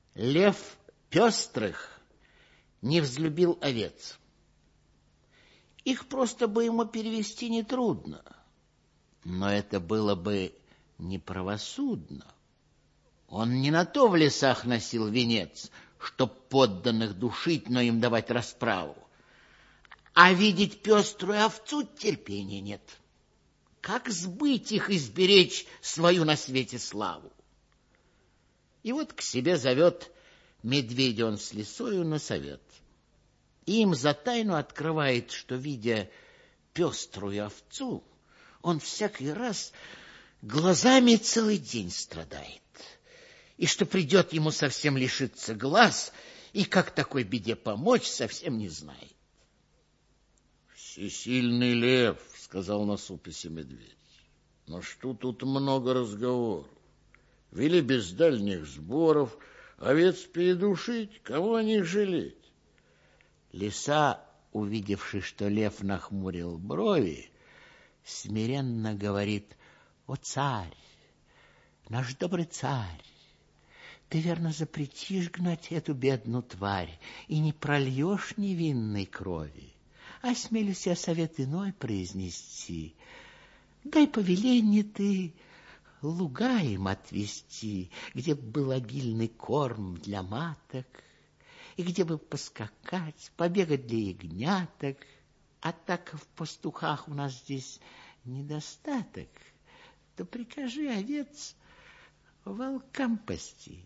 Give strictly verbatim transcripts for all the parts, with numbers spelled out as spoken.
Лев пестрых не взлюбил овец. Их просто бы ему перевести нетрудно, но это было бы неправосудно. Он не на то в лесах носил венец, чтоб подданных душить, но им давать расправу. А видеть пеструю овцу терпения нет. Как сбыть их и сберечь свою на свете славу? И вот к себе зовет медведя он с лисою на совет. И им за тайну открывает, что, видя пеструю овцу, он всякий раз глазами целый день страдает, и что придет ему совсем лишиться глаз, и как такой беде помочь, совсем не знает. Всесильный лев, сказал насупясь медведь, но что тут много разговоров? Вели без дальних сборов овец передушить, кого о них жалеть? Лиса, увидевши, что лев нахмурил брови, смиренно говорит: «О, царь, наш добрый царь, ты верно запретишь гнать эту бедную тварь и не прольешь невинной крови. Осмелюсь я совет иной произнести. Дай повеление ты луга им отвести, где б был обильный корм для маток, и где бы поскакать, побегать для ягняток. А так в пастухах у нас здесь недостаток, то прикажи овец волкам пасти.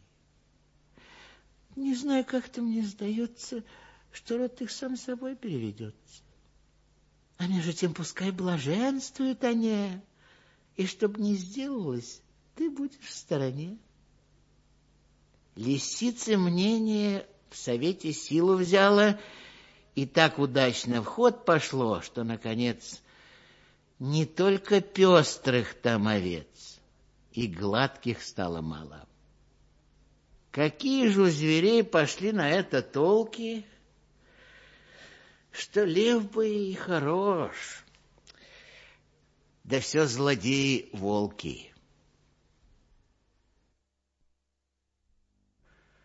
Не знаю, как-то мне сдается, что род их сам собой переведется. А между тем пускай блаженствуют они, и чтоб не сделалось, ты будешь в стороне». Лисица мнение в совете силу взяла, и так удачно в ход пошло, что, наконец, не только пестрых там овец, и гладких стало мало. Какие же у зверей пошли на это толки, что лев бы и хорош, да все злодеи волки.